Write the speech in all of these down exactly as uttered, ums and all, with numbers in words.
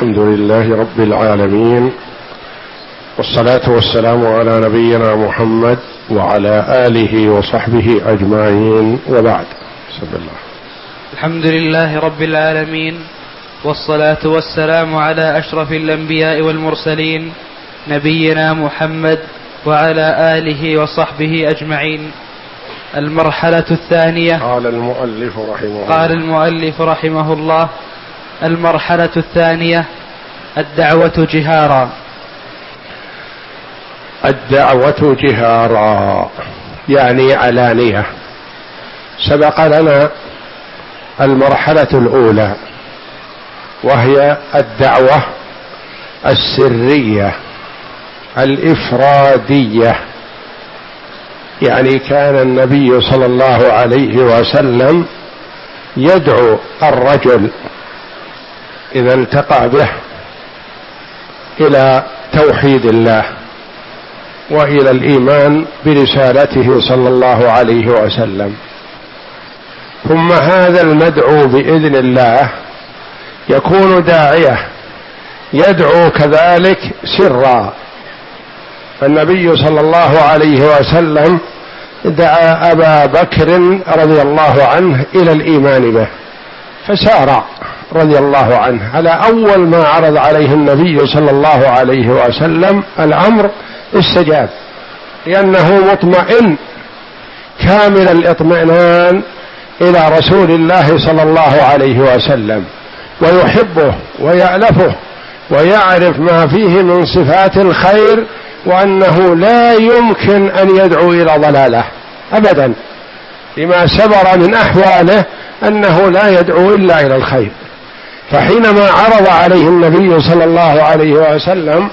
الحمد لله رب العالمين، والصلاة والسلام على نبينا محمد وعلى آله وصحبه أجمعين، وبعد. بسم الله. الحمد لله رب العالمين، والصلاة والسلام على أشرف الأنبياء والمرسلين نبينا محمد وعلى آله وصحبه أجمعين. المرحلة الثانية. قال المؤلف رحمه الله قال المؤلف رحمه الله المرحلة الثانية الدعوة جهارا. الدعوة جهارا يعني علانية. سبق لنا المرحلة الأولى وهي الدعوة السرية الإفرادية، يعني كان النبي صلى الله عليه وسلم يدعو الرجل إذا التقى به إلى توحيد الله وإلى الإيمان برسالته صلى الله عليه وسلم، ثم هذا المدعو بإذن الله يكون داعية يدعو كذلك سرا. النبي صلى الله عليه وسلم دعا أبا بكر رضي الله عنه إلى الإيمان به، فسارع رضي الله عنه على أول ما عرض عليه النبي صلى الله عليه وسلم الأمر استجاب، لأنه مطمئن كامل الاطمئنان إلى رسول الله صلى الله عليه وسلم، ويحبه ويألفه ويعرف ما فيه من صفات الخير، وأنه لا يمكن أن يدعو إلى ضلاله أبدا، لما سبر من أحواله أنه لا يدعو إلا إلى الخير. فحينما عرض عليه النبي صلى الله عليه وسلم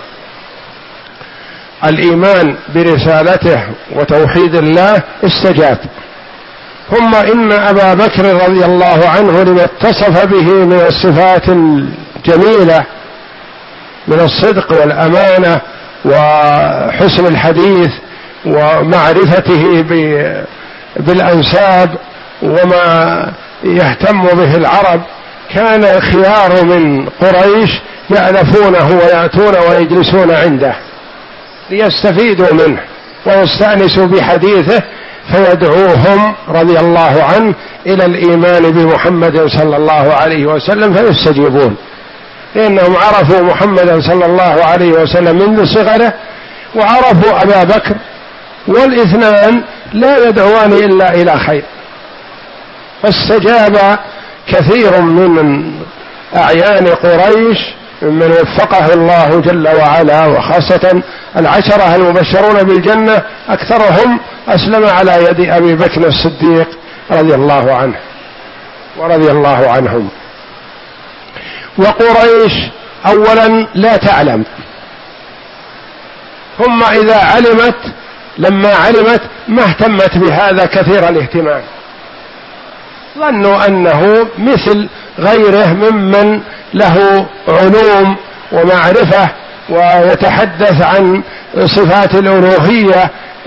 الإيمان برسالته وتوحيد الله استجاب. ثم إن أبا بكر رضي الله عنه لما اتصف به من الصفات الجميلة من الصدق والأمانة وحسن الحديث ومعرفته بالأنساب وما يهتم به العرب، كان خيار من قريش يألفونه ويأتون ويجلسون عنده ليستفيدوا منه ويستأنسوا بحديثه، فيدعوهم رضي الله عنه إلى الإيمان بمحمد صلى الله عليه وسلم فيستجيبون، لأنهم عرفوا محمدا صلى الله عليه وسلم منذ صغره وعرفوا أبا بكر، والاثنان لا يدعوان إلا إلى خير. فاستجاب كثير من أعيان قريش ممن وفقه الله جل وعلا، وخاصة العشرة المبشرون بالجنة أكثرهم أسلم على يد أبي بكر الصديق رضي الله عنه ورضي الله عنهم. وقريش أولا لا تعلم، ثم إذا علمت لما علمت ما اهتمت بهذا كثير الاهتمام، ظنوا أنه مثل غيره ممن له علوم ومعرفة ويتحدث عن صفات الألوهية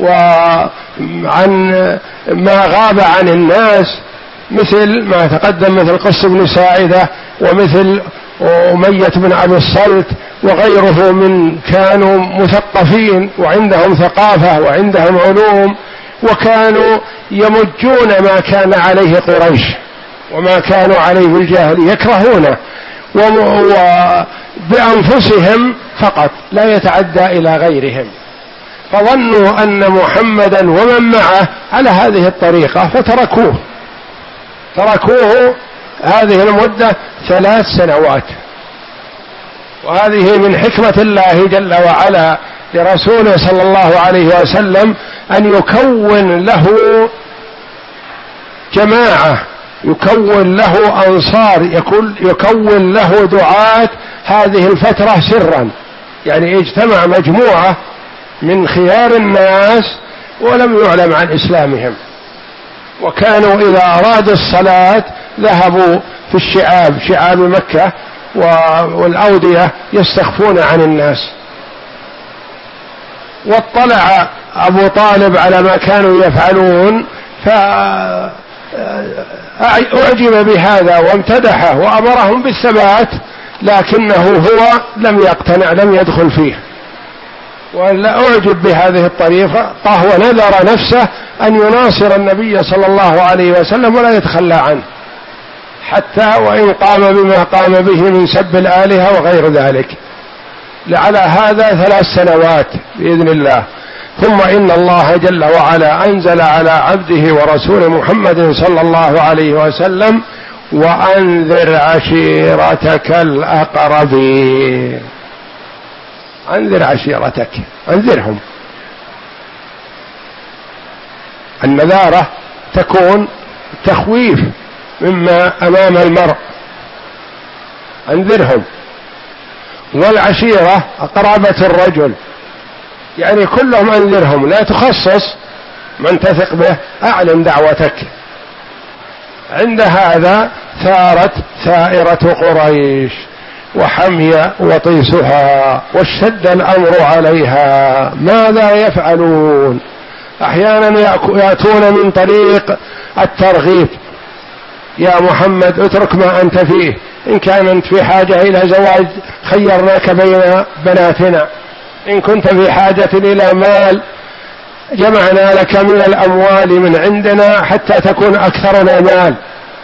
وعن ما غاب عن الناس، مثل ما تقدم مثل قس بن ساعدة ومثل أمية بن أبي الصلت وغيره من كانوا مثقفين وعندهم ثقافة وعندهم علوم، وكانوا يمجون ما كان عليه قريش وما كانوا عليه الجاهل، يكرهونه وبأنفسهم فقط لا يتعدى إلى غيرهم، فظنوا أن محمدا ومن معه على هذه الطريقة فتركوه تركوه هذه المدة ثلاث سنوات. وهذه من حكمة الله جل وعلا لرسوله صلى الله عليه وسلم أن يكون له جماعة، يكون له أنصار، يكون له دعاة هذه الفترة سرا، يعني اجتمع مجموعة من خيار الناس ولم يعلم عن إسلامهم، وكانوا إذا أرادوا الصلاة ذهبوا في الشعاب شعاب مكة والأودية يستخفون عن الناس. واطلع أبو طالب على ما كانوا يفعلون فأعجب بهذا وامتدحه وأمرهم بالثبات لكنه هو لم يقتنع، لم يدخل فيه، ولا أعجب بهذه الطريقة، فهو نذر نفسه أن يناصر النبي صلى الله عليه وسلم ولا يتخلى عنه، حتى وإن قام بما قام به من سب الآلهة وغير ذلك. لعل هذا ثلاث سنوات بإذن الله. ثم إن الله جل وعلا أنزل على عبده ورسول محمد صلى الله عليه وسلم: وأنذر عشيرتك الأقربين. أنذر عشيرتك، أنذرهم. النذارة تكون تخويف مما أمام المرء، أنذرهم. والعشيرة قرابة الرجل، يعني كلهم أنذرهم، لا تخصص من تثق به، أعلن دعوتك. عند هذا ثارت ثائرة قريش وحمي وطيسها واشتد الأمر عليها. ماذا يفعلون؟ أحيانا يأتون من طريق الترغيب: يا محمد اترك ما أنت فيه، إن كانت في حاجة إلى زواج خيرناك بين بناتنا، إن كنت في حاجة إلى مال جمعنا لك من الأموال من عندنا حتى تكون أكثرنا مال.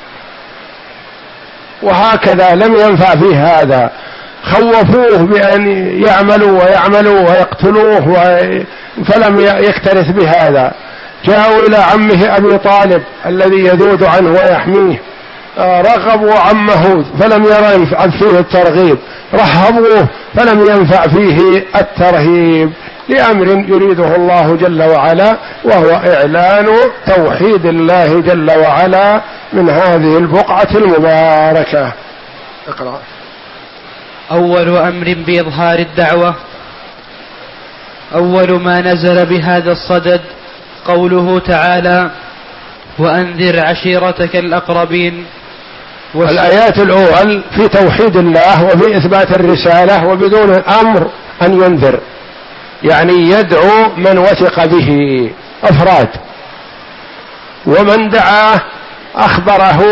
وهكذا لم ينفع فيه هذا، خوفوه بأن يعملوا ويعملوا ويقتلوه فلم يكترث بهذا. جاءوا إلى عمه أبي طالب الذي يذود عنه ويحميه، رغبوا عمه فلم ينفع فيه الترغيب، رهبوه فلم ينفع فيه الترهيب، لأمر يريده الله جل وعلا، وهو إعلان توحيد الله جل وعلا من هذه البقعة المباركة. اقرأ. أول أمر بإظهار الدعوة. أول ما نزل بهذا الصدد قوله تعالى: وأنذر عشيرتك الأقربين. الآيات الأول في توحيد الله وفي إثبات الرسالة، وبدون أمر أن ينذر، يعني يدعو من وثق به أفراد، ومن دعاه أخبره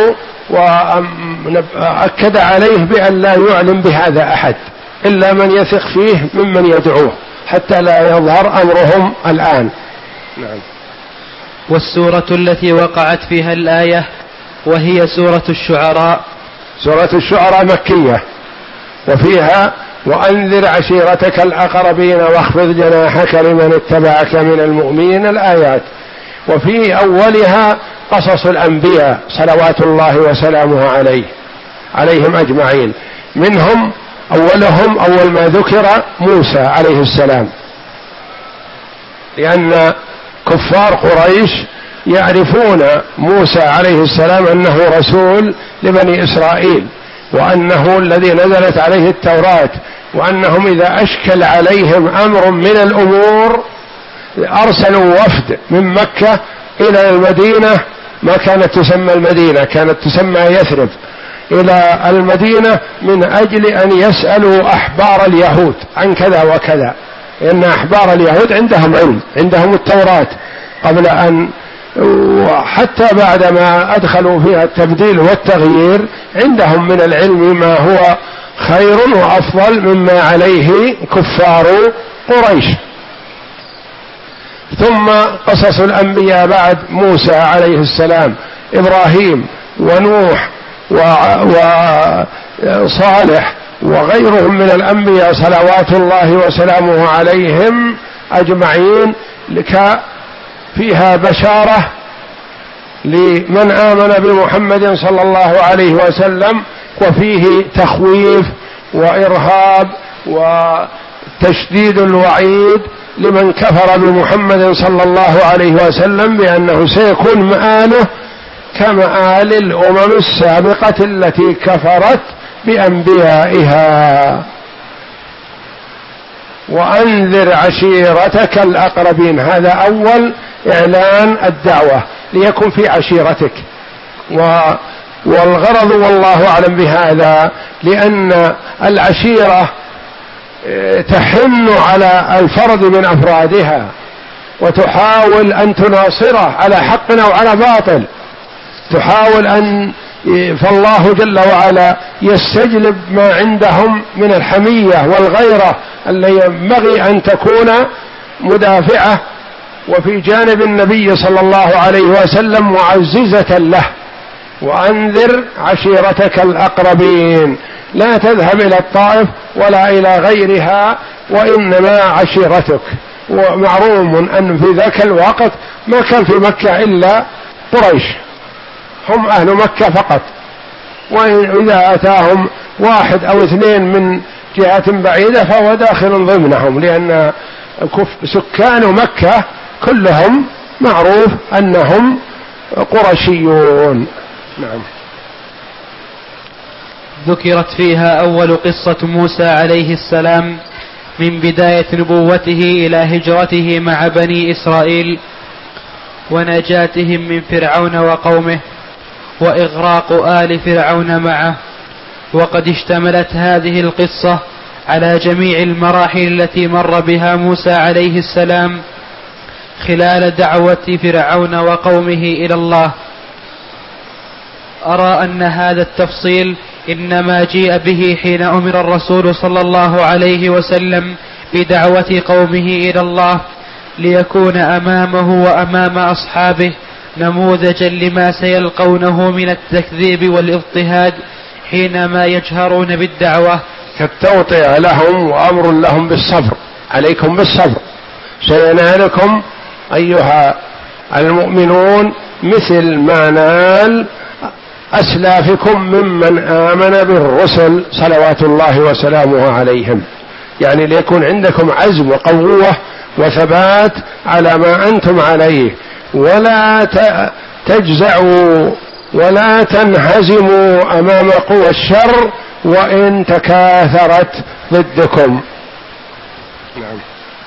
وأكد عليه بأن لا يعلم بهذا أحد إلا من يثق فيه ممن يدعوه، حتى لا يظهر أمرهم الآن. نعم. والسورة التي وقعت فيها الآية وهي سورة الشعراء. سورة الشعراء مكية، وفيها: وأنذر عشيرتك الأقربين واخفض جناحك لمن اتبعك من المؤمنين، الآيات. وفي أولها قصص الأنبياء صلوات الله وسلامه عليه عليهم أجمعين، منهم أولهم أول ما ذكر موسى عليه السلام، لأن كفار قريش يعرفون موسى عليه السلام أنه رسول لبني إسرائيل، وأنه الذي نزلت عليه التوراة، وأنهم إذا أشكل عليهم أمر من الأمور أرسلوا وفد من مكة إلى المدينة، ما كانت تسمى المدينة، كانت تسمى يثرب، إلى المدينة من أجل أن يسألوا أحبار اليهود عن كذا وكذا، لأن أحبار اليهود عندهم علم، عندهم التوراة قبل أن، وحتى بعدما أدخلوا فيها التبديل والتغيير عندهم من العلم ما هو خير وأفضل مما عليه كفار قريش. ثم قصص الأنبياء بعد موسى عليه السلام: إبراهيم ونوح وصالح وغيرهم من الأنبياء صلوات الله وسلامه عليهم أجمعين، لك فيها بشارة لمن آمن بمحمد صلى الله عليه وسلم، وفيه تخويف وإرهاب وتشديد الوعيد لمن كفر بمحمد صلى الله عليه وسلم، بأنه سيكون مآله كمآل الأمم السابقة التي كفرت بأنبيائها. وأنذر عشيرتك الأقربين، هذا أول إعلان الدعوة ليكن في عشيرتك، و والغرض والله أعلم بهذا لأن العشيرة تحن على الفرد من أفرادها وتحاول أن تناصره على حق أو على باطل، تحاول أن فالله جل وعلا يستجلب ما عندهم من الحمية والغيرة اللي ينبغي أن تكون مدافعة، وفي جانب النبي صلى الله عليه وسلم معززة له. وأنذر عشيرتك الأقربين، لا تذهب إلى الطائف ولا إلى غيرها، وإنما عشيرتك. ومعروم أن في ذاك الوقت ما كان في مكة إلا قريش، هم أهل مكة فقط، وإذا أتاهم واحد أو اثنين من جهة بعيدة فهو داخل ضمنهم، لأن سكان مكة كلهم معروف أنهم قرشيون. نعم. ذكرت فيها أول قصة موسى عليه السلام من بداية نبوته إلى هجرته مع بني إسرائيل ونجاتهم من فرعون وقومه وإغراق آل فرعون معه. وقد اشتملت هذه القصة على جميع المراحل التي مر بها موسى عليه السلام خلال دعوة فرعون وقومه إلى الله. أرى أن هذا التفصيل إنما جيء به حين أمر الرسول صلى الله عليه وسلم بدعوة قومه إلى الله، ليكون أمامه وأمام أصحابه نموذجا لما سيلقونه من التكذيب والاضطهاد حينما يجهرون بالدعوة، كالتوطئة لهم وأمر لهم بالصبر. عليكم بالصبر، سينالكم أيها المؤمنون مثل ما نال أسلافكم ممن آمن بالرسل صلوات الله وسلامه عليهم. يعني ليكون عندكم عزم وقوة وثبات على ما أنتم عليه، ولا تجزعوا ولا تنهزموا أمام قوى الشر وإن تكاثرت ضدكم. نعم.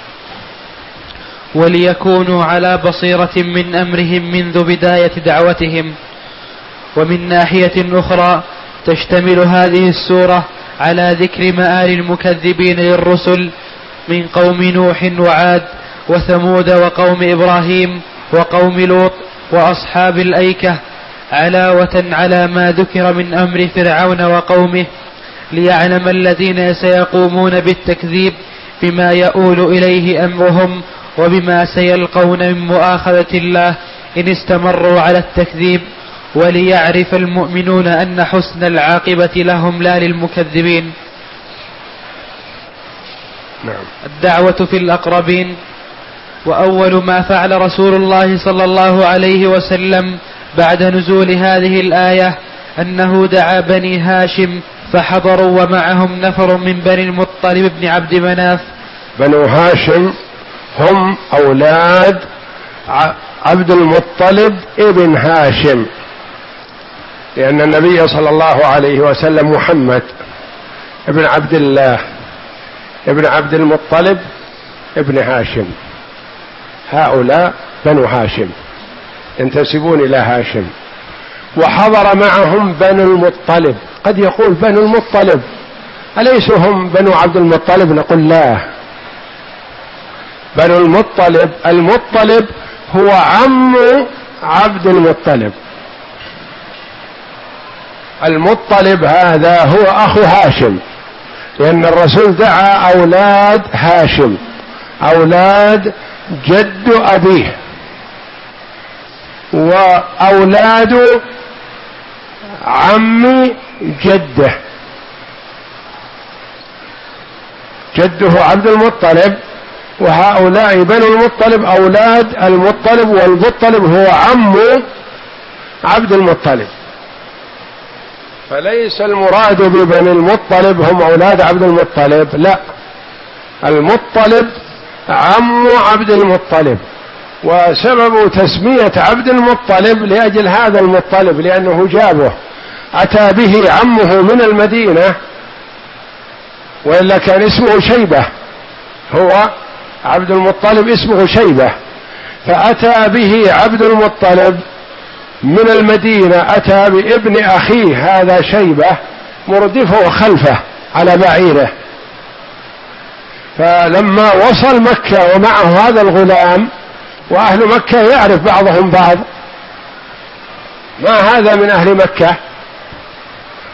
وليكونوا على بصيرة من أمرهم منذ بداية دعوتهم. ومن ناحية أخرى تشتمل هذه السورة على ذكر مآل المكذبين للرسل من قوم نوح وعاد وثمود وقوم إبراهيم وقوم لوط وأصحاب الأيكة، علاوة على ما ذكر من أمر فرعون وقومه، ليعلم الذين سيقومون بالتكذيب بما يؤول إليه أمرهم وبما سيلقون من مؤاخذة الله إن استمروا على التكذيب، وليعرف المؤمنون أن حسن العاقبة لهم لا للمكذبين. نعم. الدعوة في الأقربين. وأول ما فعل رسول الله صلى الله عليه وسلم بعد نزول هذه الآية أنه دعا بني هاشم فحضروا ومعهم نفر من بني المطلب بن عبد مناف. بنو هاشم هم أولاد عبد المطلب ابن هاشم، لأن النبي صلى الله عليه وسلم محمد ابن عبد الله ابن عبد المطلب ابن هاشم، هؤلاء بنو هاشم ينتسبون إلى هاشم. وحضر معهم بنو المطلب. قد يقول بنو المطلب أليسوا هم بنو عبد المطلب؟ نقول لا، بنو المطلب، المطلب هو عم عبد المطلب. المطلب هذا هو أخو هاشم، لأن الرسول دعا أولاد هاشم، أولاد جد أبيه، وأولاد عم جده. جده عبد المطلب، وهؤلاء بنو المطلب أولاد المطلب، والمطلب هو عم عبد المطلب. فليس المراد ببني المطلب هم أولاد عبد المطلب، لا، المطلب عم عبد المطلب. وسبب تسمية عبد المطلب لأجل هذا المطلب، لأنه جابه أتى به عمه من المدينة، وإلا كان اسمه شيبة، هو عبد المطلب اسمه شيبة، فأتى به عبد المطلب من المدينة، أتى بابن أخيه هذا شيبة مردفه خلفه على بعيره. فلما وصل مكة ومعه هذا الغلام، وأهل مكة يعرف بعضهم بعض، ما هذا من أهل مكة،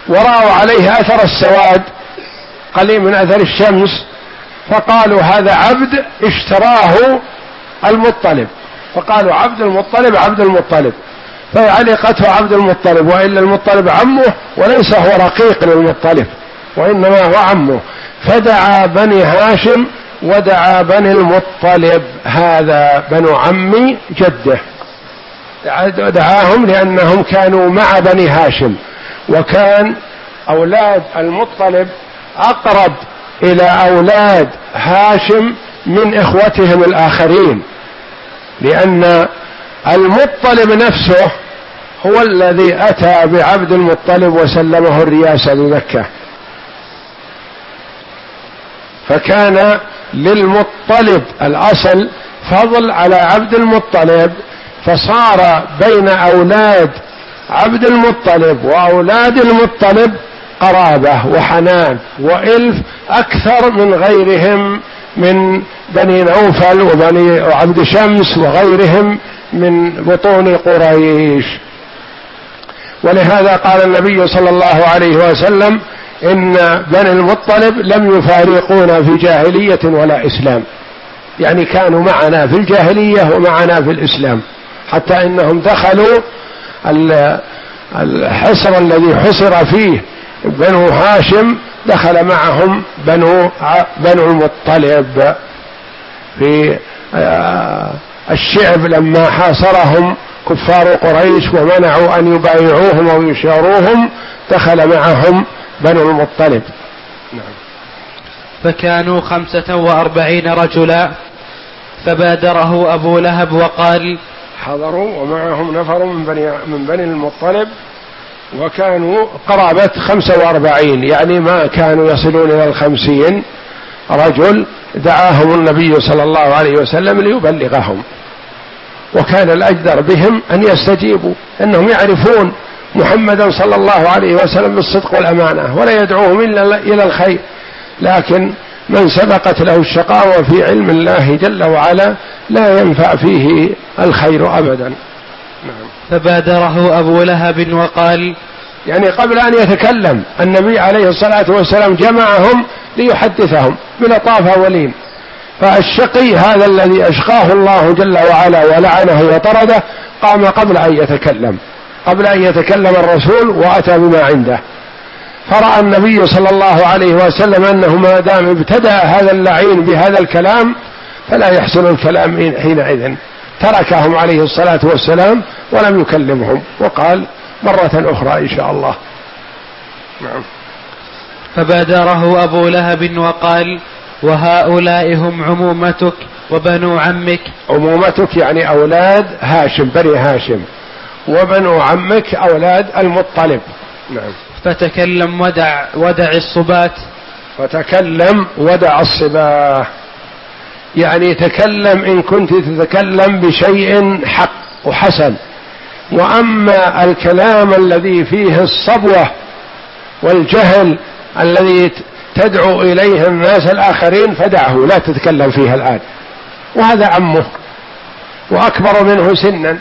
ورأوا عليه أثر السواد قليل من أثر الشمس، فقالوا هذا عبد اشتراه المطلب، فقالوا عبد المطلب عبد المطلب، فعلقته عبد المطلب، وإلا المطلب عمه وليس هو رقيق للمطلب وإنما هو عمه. فدعا بني هاشم ودعا بني المطلب، هذا بنو عم جده، دعاهم لأنهم كانوا مع بني هاشم، وكان أولاد المطلب أقرب إلى أولاد هاشم من إخوتهم الآخرين، لأن المطلب نفسه هو الذي أتى بعبد المطلب وسلمه الرياسة لمكة، فكان للمطلب الأصل فضل على عبد المطلب، فصار بين أولاد عبد المطلب وأولاد المطلب قرابة وحنان وإلف أكثر من غيرهم من بني نوفل وبني عبد شمس وغيرهم من بطون قريش. ولهذا قال النبي صلى الله عليه وسلم إن بني المطلب لم يفارقونا في جاهلية ولا إسلام، يعني كانوا معنا في الجاهلية ومعنا في الإسلام، حتى إنهم دخلوا الحصر الذي حصر فيه بنو هاشم، دخل معهم بنو بنو المطلب في الشعب لما حاصرهم كفار قريش ومنعوا أن يبايعوهم أو يشاروهم، دخل معهم بنو المطلب. نعم. فكانوا خمسة وأربعين رجلا، فبادره أبو لهب وقال حضروا ومعهم نفر من بني, من بني المطلب، وكانوا قرابة خمسة وأربعين، يعني ما كانوا يصلون إلى الخمسين رجل، دعاهم النبي صلى الله عليه وسلم ليبلغهم، وكان الأجدر بهم أن يستجيبوا، أنهم يعرفون محمدا صلى الله عليه وسلم بالصدق والأمانة ولا يدعوهم إلا إلى الخير، لكن من سبقت له الشقاوة في علم الله جل وعلا لا ينفع فيه الخير أبدا. نعم. فبادره أبو لهب وقال، يعني قبل أن يتكلم النبي عليه الصلاة والسلام جمعهم ليحدثهم بلطافة ولين، فالشقي هذا الذي أشقاه الله جل وعلا ولعنه وطرده قام قبل أن يتكلم قبل أن يتكلم الرسول وأتى بما عنده، فرأى النبي صلى الله عليه وسلم أنه ما دام ابتدأ هذا اللعين بهذا الكلام فلا يحسن الكلام حينئذ، تركهم عليه الصلاة والسلام ولم يكلمهم، وقال مرة أخرى إن شاء الله. نعم. فبادره أبو لهب وقال وهؤلاء هم عمومتك وبنو عمك. عمومتك يعني أولاد هاشم بني هاشم، وبنو عمك أولاد المطلب. نعم. فتكلم ودع ودع الصبات. فتكلم ودع الصباه، يعني تكلم إن كنت تتكلم بشيء حق وحسن، وأما الكلام الذي فيه الصبوة والجهل الذي تدعو إليه الناس الآخرين فدعه، لا تتكلم فيها الآن، وهذا عمه وأكبر منه سنا،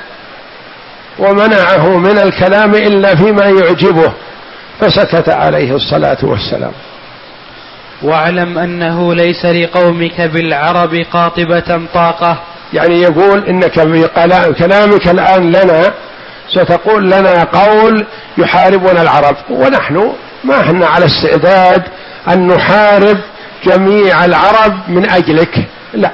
ومنعه من الكلام إلا فيما يعجبه، فسكت عليه الصلاة والسلام. واعلم أنه ليس لقومك بالعرب قاطبة طاقة، يعني يقول إنك بكلامك الآن لنا ستقول لنا قول يحاربنا العرب، ونحن ما احنا على استعداد أن نحارب جميع العرب من أجلك، لا،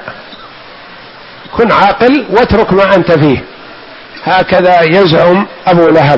كن عاقل واترك ما أنت فيه، هكذا يزعم أبو لهب.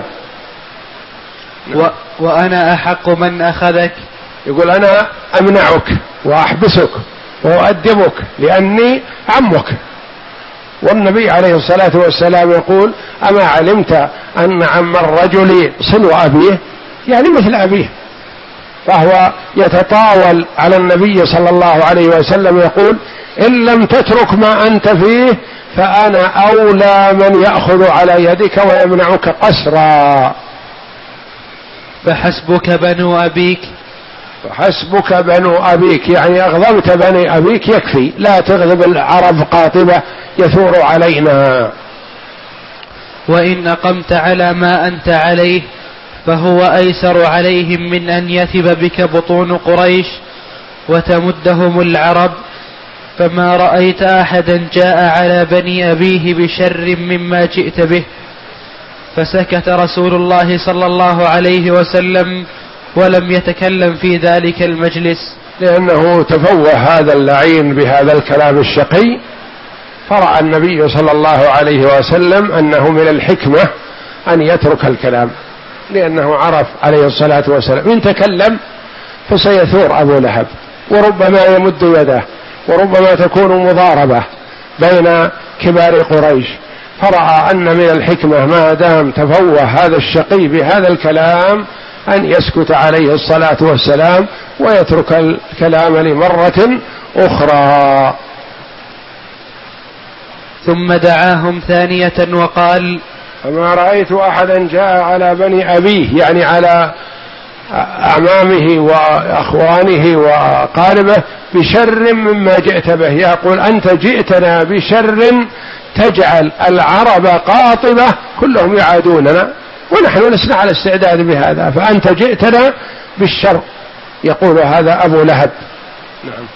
و وأنا أحق من أخذك، يقول أنا أمنعك وأحبسك وأؤدبك لأني عمك، والنبي عليه الصلاة والسلام يقول أما علمت أن عم الرجل صنو أبيه، يعني مثل أبيه، فهو يتطاول على النبي صلى الله عليه وسلم يقول إن لم تترك ما أنت فيه فأنا أولى من يأخذ على يدك ويمنعك قسرا. فحسبك بنو أبيك، فحسبك بنو أبيك يعني أغضبت بني أبيك يكفي، لا تغضب العرب قاطبة يثور علينا. وإن أقمت على ما أنت عليه فهو أيسر عليهم من أن يثب بك بطون قريش وتمدهم العرب. فما رأيت أحدا جاء على بني أبيه بشر مما جئت به. فسكت رسول الله صلى الله عليه وسلم ولم يتكلم في ذلك المجلس، لأنه تفوه هذا اللعين بهذا الكلام الشقي، فرأى النبي صلى الله عليه وسلم أنه من الحكمة أن يترك الكلام، لأنه عرف عليه الصلاة والسلام إن تكلم فسيثور أبو لهب وربما يمد يده وربما تكون مضاربة بين كبار قريش، فرأى أن من الحكمة ما دام تفوه هذا الشقي بهذا الكلام أن يسكت عليه الصلاة والسلام ويترك الكلام لمرة أخرى. ثم دعاهم ثانية وقال: فما رأيت أحدا جاء على بني أبيه، يعني على أعمامه وأخوانه وأقاربه، بشر مما جئت به، يقول أنت جئتنا بشر تجعل العرب قاطبة كلهم يعادوننا ونحن لسنا على استعداد بهذا، فأنت جئتنا بالشر، يقول هذا أبو لهب. نعم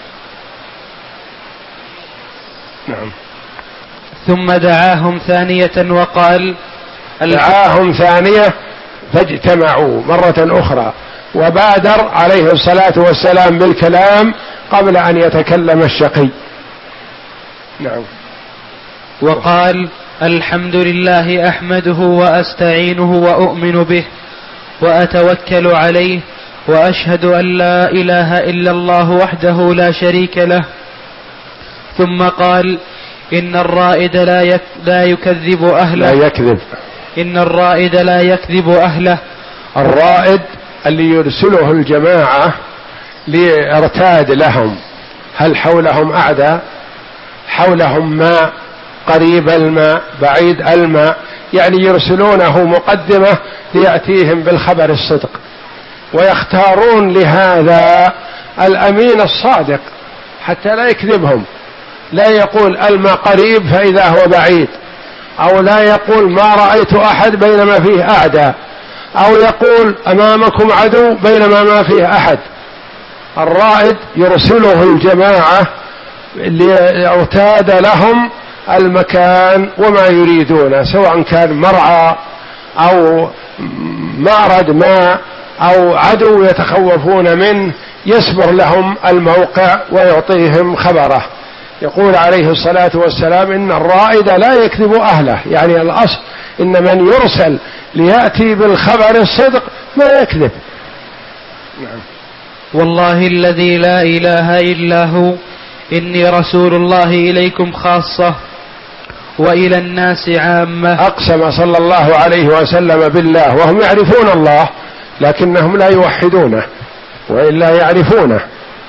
نعم. ثم دعاهم ثانية وقال: دعاهم ثانية فاجتمعوا مرة أخرى، وبادر عليه الصلاة والسلام بالكلام قبل أن يتكلم الشقي. نعم. وقال: الحمد لله أحمده وأستعينه وأؤمن به وأتوكل عليه وأشهد أن لا إله إلا الله وحده لا شريك له. ثم قال: إن الرائد لا, لا يكذب أهله لا يكذب إن الرائد لا يكذب أهله. الرائد اللي يرسله الجماعة ليرتاد لهم، هل حولهم أعداء، حولهم ماء، قريب الماء، بعيد الماء، يعني يرسلونه مقدمة ليأتيهم بالخبر الصدق، ويختارون لهذا الأمين الصادق حتى لا يكذبهم، لا يقول الماء قريب فإذا هو بعيد، أو لا يقول ما رأيت أحد بينما فيه أعداء، أو يقول أمامكم عدو بينما ما فيه أحد. الرائد يرسله الجماعة ليرتاد لهم المكان وما يريدون، سواء كان مرعى أو معرض ماء أو عدو يتخوفون منه، يسبر لهم الموقع ويعطيهم خبره. يقول عليه الصلاة والسلام: إن الرائد لا يكذب أهله، يعني الأصل إن من يرسل ليأتي بالخبر الصدق ما يكذب. نعم. والله الذي لا إله إلا هو إني رسول الله إليكم خاصة وإلى الناس عامة. أقسم صلى الله عليه وسلم بالله وهم يعرفون الله، لكنهم لا يوحدونه وإلا يعرفونه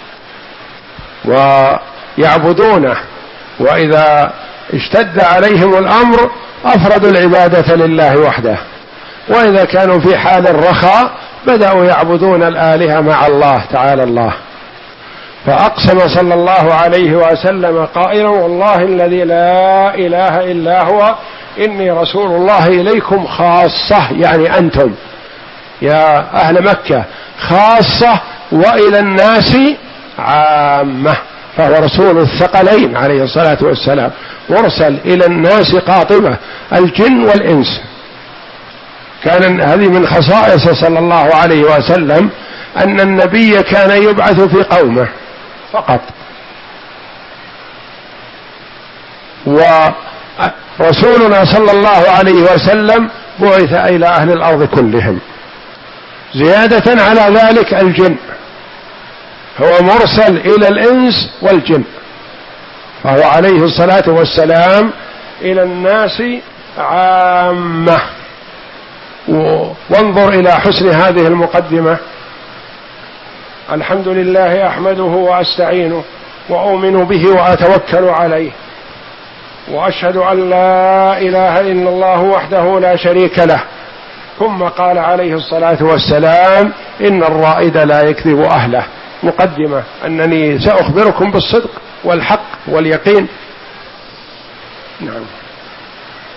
ويعبدونه، وإذا اشتد عليهم الأمر أفردوا العبادة لله وحده، وإذا كانوا في حال الرخاء بدأوا يعبدون الآلهة مع الله تعالى الله. فأقسم صلى الله عليه وسلم قائلا: والله الذي لا إله إلا هو إني رسول الله إليكم خاصة، يعني أنتم يا أهل مكة خاصة وإلى الناس عامة، فهو رسول الثقلين عليه الصلاة والسلام، مرسل إلى الناس قاطبة الجن والإنس. كان هذه من خصائصه صلى الله عليه وسلم أن النبي كان يبعث في قومه فقط، ورسولنا صلى الله عليه وسلم بعث إلى أهل الأرض كلهم. زيادة على ذلك الجن، هو مرسل إلى الإنس والجن، فهو عليه الصلاة والسلام إلى الناس عامة. وانظر إلى حسن هذه المقدمة: الحمد لله أحمده وأستعينه وأؤمن به وأتوكل عليه وأشهد أن لا إله إلا الله وحده لا شريك له. ثم قال عليه الصلاة والسلام: إن الرائد لا يكذب أهله، مقدمة أنني سأخبركم بالصدق والحق واليقين. نعم.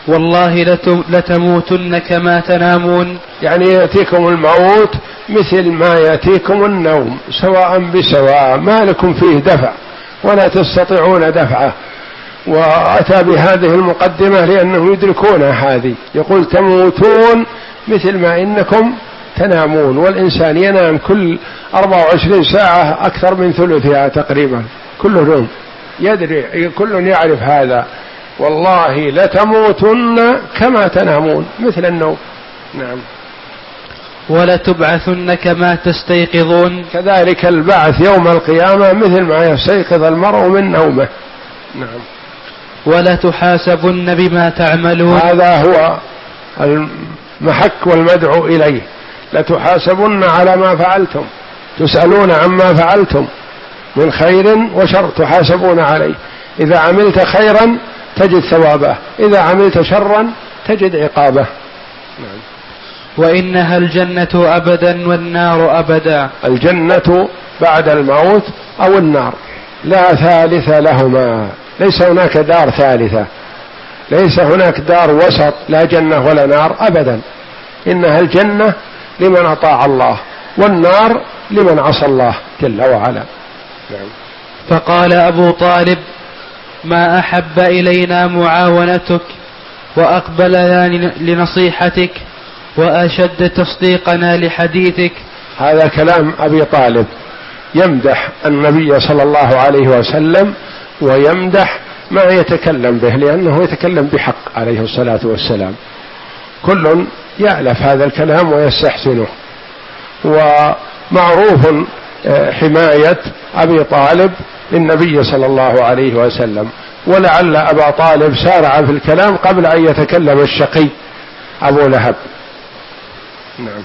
والله لتموتن كما تنامون، يعني يأتيكم الموت مثل ما يأتيكم النوم سواء بسواء، ما لكم فيه دفع ولا تستطيعون دفعه. وأتى بهذه المقدمة لأنهم يدركون هذه، يقول تموتون مثل ما إنكم تنامون، والإنسان ينام كل أربع وعشرين ساعة أكثر من ثلثها تقريبا، كله نوم، يدري كل يعرف هذا. والله لتموتن كما تنامون مثل النوم. نعم. ولتبعثن كما تستيقظون، كذلك البعث يوم القيامة مثل ما يستيقظ المرء من نومه. نعم. ولتحاسبن بما تعملون، هذا هو المحك والمدعو إليه، لتحاسبن على ما فعلتم، تسألون عما فعلتم من خير وشر تحاسبون عليه، إذا عملت خيرا تجد ثوابه، إذا عملت شرا تجد عقابه. نعم. وإنها الجنة أبدا والنار أبدا، الجنة بعد الموت أو النار، لا ثالث لهما، ليس هناك دار ثالثة، ليس هناك دار وسط لا جنة ولا نار أبدا، إنها الجنة لمن أطاع الله والنار لمن عصى الله جل وعلا. نعم. فقال أبو طالب ما أحب إلينا معاونتك وأقبلنا لنصيحتك وأشد تصديقنا لحديثك. هذا كلام أبي طالب يمدح النبي صلى الله عليه وسلم ويمدح ما يتكلم به، لأنه يتكلم بحق عليه الصلاة والسلام، كل يألف هذا الكلام ويستحسنه. ومعروف حماية أبي طالب للنبي صلى الله عليه وسلم، ولعل أبا طالب سارع في الكلام قبل أن يتكلم الشقي أبو لهب. نعم.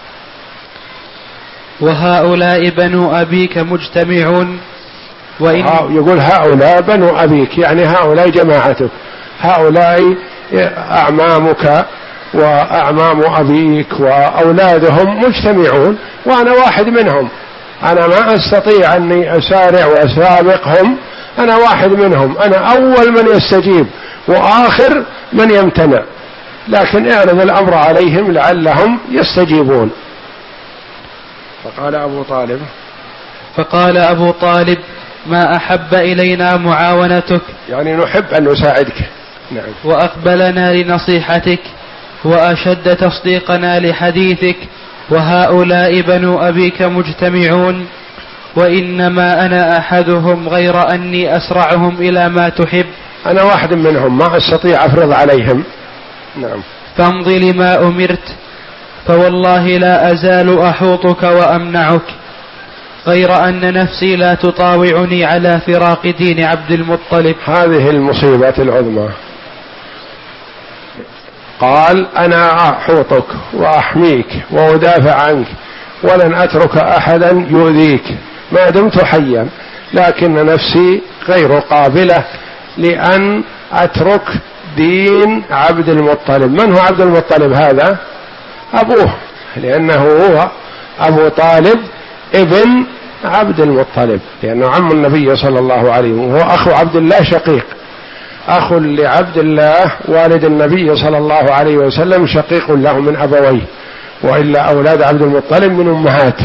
وهؤلاء بنو أبيك مجتمعون، وإن يقول هؤلاء بنو أبيك يعني هؤلاء جماعتك، هؤلاء أعمامك وأعمام أبيك وأولادهم مجتمعون، وأنا واحد منهم، أنا ما أستطيع أني أسارع وأسابقهم، أنا واحد منهم، أنا أول من يستجيب وآخر من يمتنع، لكن اعرض الأمر عليهم لعلهم يستجيبون. فقال أبو طالب فقال أبو طالب ما أحب إلينا معاونتك، يعني نحب أن نساعدك. نعم. وأقبلنا لنصيحتك وأشد تصديقنا لحديثك، وهؤلاء بنو أبيك مجتمعون، وإنما أنا أحدهم غير أني أسرعهم إلى ما تحب. أنا واحد منهم ما أستطيع أفرض عليهم. نعم. فامض لما أمرت، فوالله لا أزال أحوطك وأمنعك، غير أن نفسي لا تطاوعني على فراق دين عبد المطلب. هذه المصيبة العظمى. قال أنا أحوطك وأحميك وأدافع عنك، ولن أترك أحدا يؤذيك ما دمت حيا، لكن نفسي غير قابلة لأن أترك دين عبد المطلب. من هو عبد المطلب؟ هذا أبوه، لأنه هو أبو طالب ابن عبد المطلب، لأنه عم النبي صلى الله عليه وسلم، وهو أخو عبد الله شقيق، أخ لعبد الله والد النبي صلى الله عليه وسلم، شقيق له من أبويه، وإلا أولاد عبد المطلب من أمهات.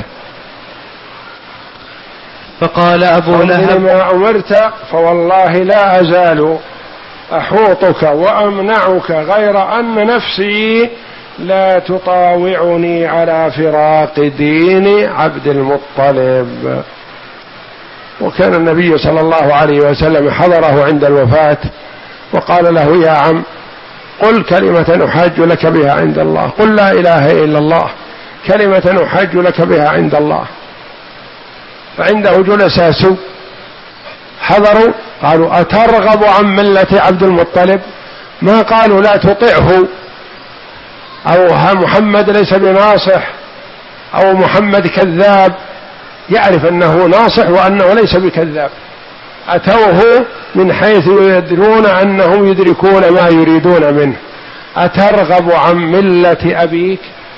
فقال أبو لهب ما أمرت فوالله لا أزال أحوطك وأمنعك، غير أن نفسي لا تطاوعني على فراق دين عبد المطلب. وكان النبي صلى الله عليه وسلم حضره عند الوفاة وقال له يا عم قل كلمة أحاج لك بها عند الله، قل لا إله إلا الله كلمة أحاج لك بها عند الله. فعنده جلساء سوء حضروا قالوا أترغب عن ملة عبد المطلب؟ ما قالوا لا تطعه أو محمد ليس بناصح أو محمد كذاب، يعرف أنه ناصح وأنه ليس بكذاب. أتوه من حيث يدرون أنهم يدركون ما يريدون منه. أترغب عن ملة أبيك؟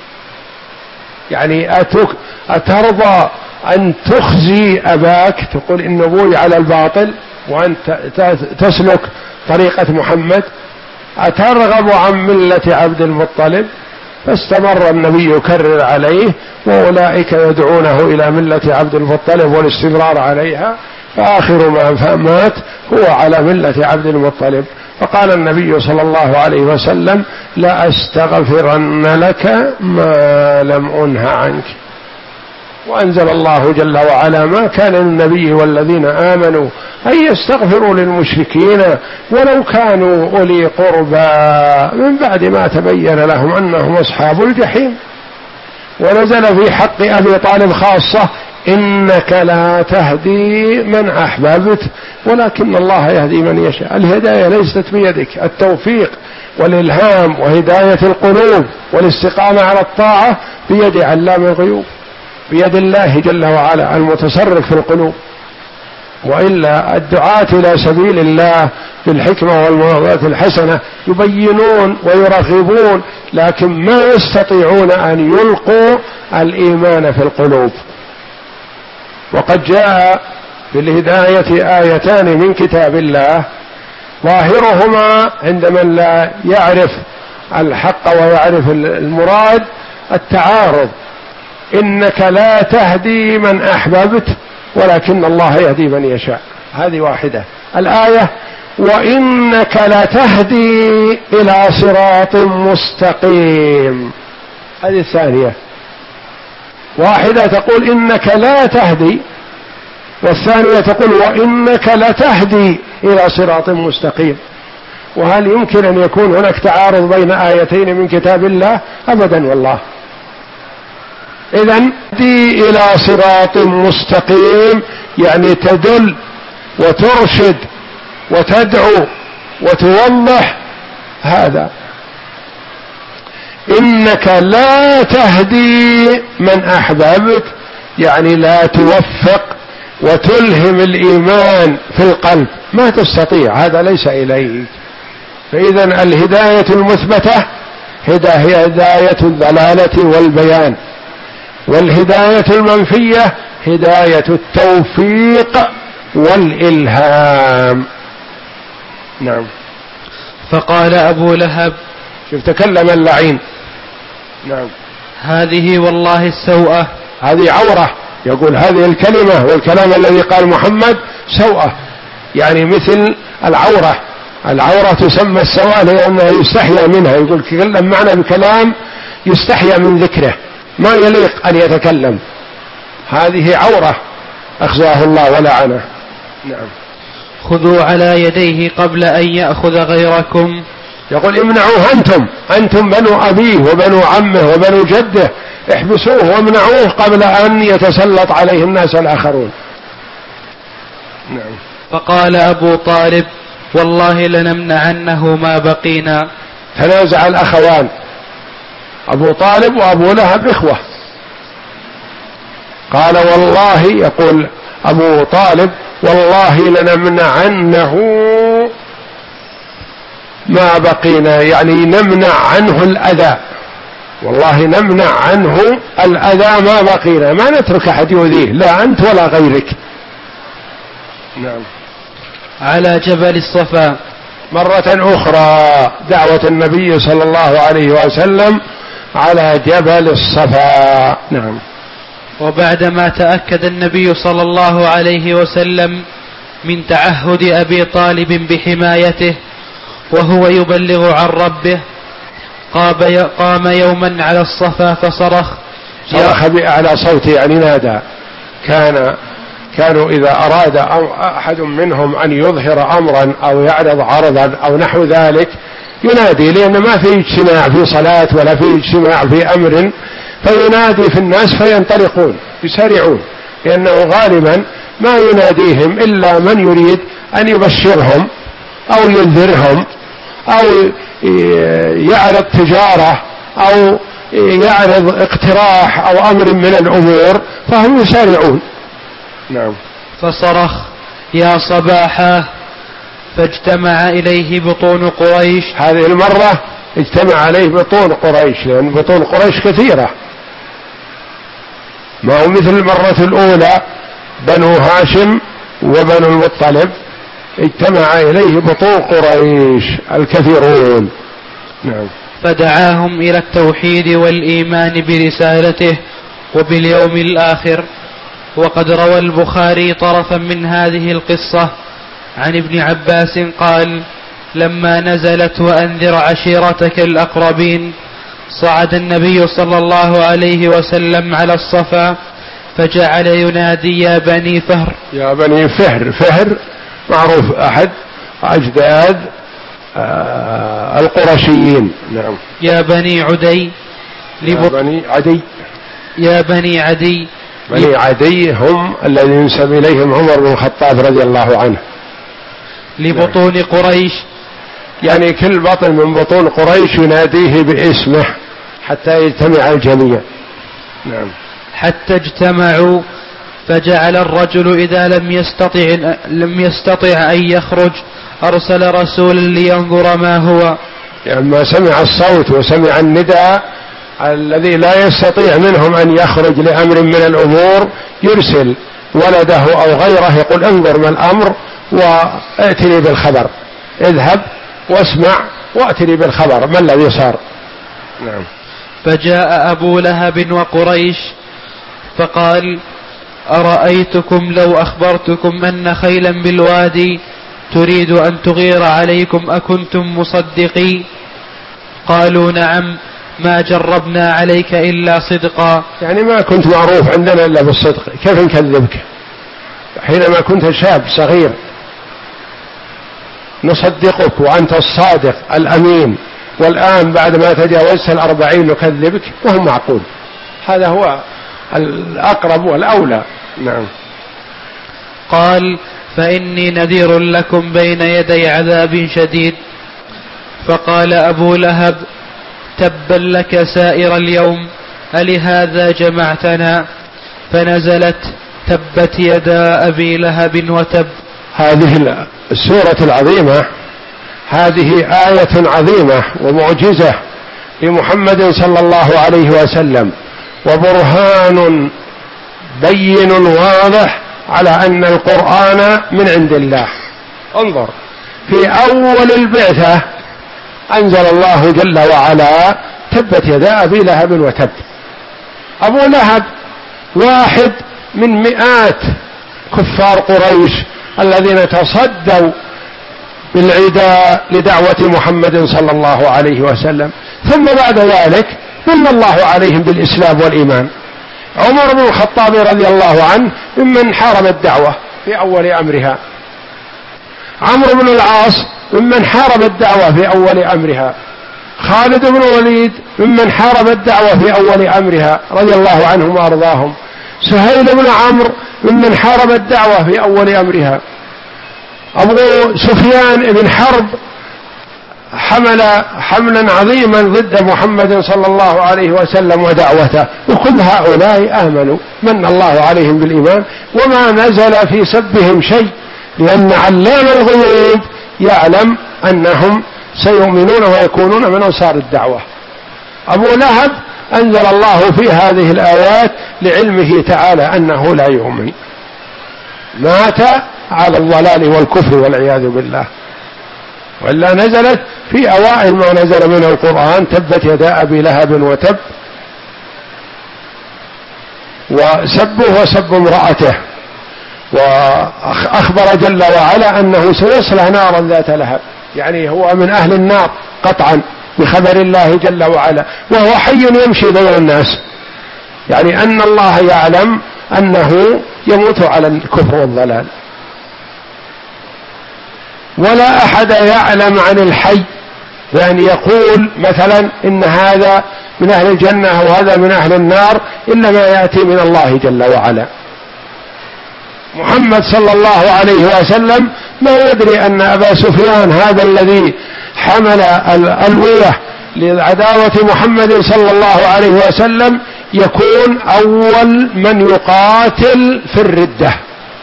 يعني أتك أترضى أن تخزي أباك، تقول إن أبوي على الباطل وأنت تسلك طريقة محمد؟ أترغب عن ملة عبد المطلب؟ فاستمر النبي يكرر عليه، وأولئك يدعونه إلى ملة عبد المطلب والاستمرار عليها، فآخر ما مات هو على ملة عبد المطلب. فقال النبي صلى الله عليه وسلم: لأستغفرن لك ما لم أنه عنك. وأنزل الله جل وعلا: ما كان للنبي والذين آمنوا أن يستغفروا للمشركين ولو كانوا أولي قربى من بعد ما تبين لهم أنهم أصحاب الجحيم. ونزل في حق أبي طالب خاصة: إنك لا تهدي من أحببت ولكن الله يهدي من يشاء. الهداية ليست بيدك، التوفيق والإلهام وهداية القلوب والاستقامة على الطاعة بيد علام الغيوب، بيد الله جل وعلا المتصرف في القلوب. وإلا الدعاة إلى سبيل الله بالحكمة والموعظة الحسنة يبينون ويرغبون، لكن ما يستطيعون أن يلقوا الإيمان في القلوب. وقد جاء في الهداية آيتان من كتاب الله ظاهرهما عند من لا يعرف الحق ويعرف المراد التعارض: إنك لا تهدي من أحببت ولكن الله يهدي من يشاء. هذه واحدة. الآية: وإنك لتهدي إلى صراط مستقيم. هذه الثانية. واحدة تقول إنك لا تهدي، والثانية تقول وإنك لتهدي إلى صراط مستقيم. وهل يمكن أن يكون هناك تعارض بين آيتين من كتاب الله؟ أبدا والله. إذن تهدي إلى صراط مستقيم يعني تدل وترشد وتدعو وتوضح. هذا إنك لا تهدي من أحببت يعني لا توفق وتلهم الإيمان في القلب، ما تستطيع، هذا ليس إليك. فإذا الهداية المثبتة هي هداية الضلالة والبيان، والهداية المنفية هداية التوفيق والإلهام. نعم. فقال أبو لهب: شوف تكلم اللعين. نعم. هذه والله السوءة. هذه عورة، يقول هذه الكلمة والكلام الذي قال محمد سوءة، يعني مثل العورة. العورة تسمى السوءة لأنها يستحيا منها، يقول تكلم معنا بكلام يستحيا من ذكره، ما يليق أن يتكلم. هذه عورة أخزاه الله ولعنه. نعم. خذوا على يديه قبل أن يأخذ غيركم. يقول امنعوه أنتم، أنتم بنو أبيه وبنو عمه وبنو جده، احبسوه وامنعوه قبل أن يتسلط عليه الناس الآخرون. نعم. فقال أبو طالب: والله لنمنعنه ما بقينا. تنازع الأخوان، أبو طالب وأبو لهب إخوة. قال والله، يقول أبو طالب: والله لنمنعنه ما بقينا، يعني نمنع عنه الأذى، والله نمنع عنه الأذى ما بقينا، ما نترك أحد يؤذيه، لا أنت ولا غيرك. نعم. على جبل الصفا. مرة أخرى دعوة النبي صلى الله عليه وسلم على جبل الصفا. نعم. وبعدما تأكد النبي صلى الله عليه وسلم من تعهد أبي طالب بحمايته وهو يبلغ عن ربه، قام يوما على الصفا فصرخ. صرخ بأعلى صوته يعني نادى. كان كانوا إذا أراد أحد منهم أن يظهر أمرا أو يعرض عرضا أو نحو ذلك ينادي، لأن ما في اجتماع في صلاة ولا في اجتماع في أمر، فينادي في الناس فينطلقون يسارعون، لأنه غالبا ما يناديهم إلا من يريد أن يبشرهم أو ينذرهم أو يعرض تجارة أو يعرض اقتراح أو أمر من الأمور، فهم يسارعون. نعم. فصرخ: يا صباحا، فاجتمع إليه بطون قريش. هذه المرة اجتمع عليه بطون قريش، لأن بطون قريش كثيرة، ما هو مثل المرة الأولى بنو هاشم وبنو المطلب، اجتمع إليه بطون قريش الكثيرون. نعم. فدعاهم إلى التوحيد والإيمان برسالته وباليوم الآخر. وقد روى البخاري طرفا من هذه القصة عن ابن عباس قال: لما نزلت وأنذر عشيرتك الأقربين صعد النبي صلى الله عليه وسلم على الصفا فجعل ينادي: يا بني فهر. يا بني فهر. فهر معروف أحد أجداد آه القرشيين. نعم. يا بني عدي. يا بني عدي. يا بني عدي. بني عدي هم الذين ينسب إليهم عمر بن الخطاب رضي الله عنه. لبطون نعم. قريش، يعني كل بطن من بطون قريش يناديه باسمه حتى يجتمع الجميع. نعم. حتى اجتمعوا فجعل الرجل إذا لم يستطع لم يستطع أن يخرج أرسل رسولا لينظر ما هو. لما يعني سمع الصوت وسمع النداء الذي لا يستطيع منهم أن يخرج لأمر من الأمور يرسل ولده أو غيره يقول: انظر ما الأمر وائتني بالخبر، اذهب واسمع وائتني بالخبر ما الذي صار. نعم. فجاء أبو لهب وقريش فقال: أرأيتكم لو أخبرتكم أن خيلا بالوادي تريد أن تغير عليكم أكنتم مصدقي؟ قالوا: نعم، ما جربنا عليك إلا صدقا. يعني ما كنت معروف عندنا إلا بالصدق، كيف نكذبك حينما كنت شاب صغير؟ نصدقك وأنت الصادق الأمين، والآن بعد ما تجاوزت الأربعين نكذبك؟ وهو معقول. هذا هو الأقرب والأولى. نعم. قال: فإني نذير لكم بين يدي عذاب شديد. فقال أبو لهب: تبا لك سائر اليوم، ألهذا جمعتنا؟ فنزلت: تبت يدا أبي لهب وتب. هذه السورة العظيمة هذه آية عظيمة ومعجزة لمحمد صلى الله عليه وسلم، وبرهان بين واضح على أن القرآن من عند الله. انظر، في أول البعثة أنزل الله جل وعلا: تبت يدا أبي لهب وتب. أبو لهب واحد من مئات كفار قريش الذين تصدوا بالعداء لدعوة محمد صلى الله عليه وسلم، ثم بعد ذلك من الله عليهم بالإسلام والإيمان. عمر بن الخطاب رضي الله عنه ممن حارب الدعوة في أول أمرها، عمرو بن العاص ممن حارب الدعوة في أول أمرها، خالد بن الوليد ممن حارب الدعوة في أول أمرها رضي الله عنهم وأرضاهم، سهيل بن عمرو ممن حارب الدعوة في أول أمرها، أبو سفيان بن حرب حمل حملا عظيما ضد محمد صلى الله عليه وسلم ودعوته، وكل هؤلاء آمنوا من الله عليهم بالإيمان، وما نزل في سبهم شيء، لأن علام الغيوب يعلم أنهم سيؤمنون ويكونون من أنصار الدعوة. أبو لهب أنزل الله في هذه الآيات لعلمه تعالى أنه لا يؤمن، مات على الضلال والكفر والعياذ بالله، وإلا نزلت في أوائل ما نزل من القرآن: تبت يدا أبي لهب وتب، وسبه وسب امرأته، وأخبر جل وعلا أنه سيصلى نارا ذات لهب، يعني هو من أهل النار قطعا بخبر الله جل وعلا، وهو حي يمشي بين الناس، يعني أن الله يعلم أنه يموت على الكفر والضلال. ولا أحد يعلم عن الحي بأن يقول مثلا إن هذا من أهل الجنة وهذا من أهل النار إلا ما يأتي من الله جل وعلا. محمد صلى الله عليه وسلم ما يدري أن أبا سفيان هذا الذي حمل الألوية لعداوة محمد صلى الله عليه وسلم يكون أول من يقاتل في الردة،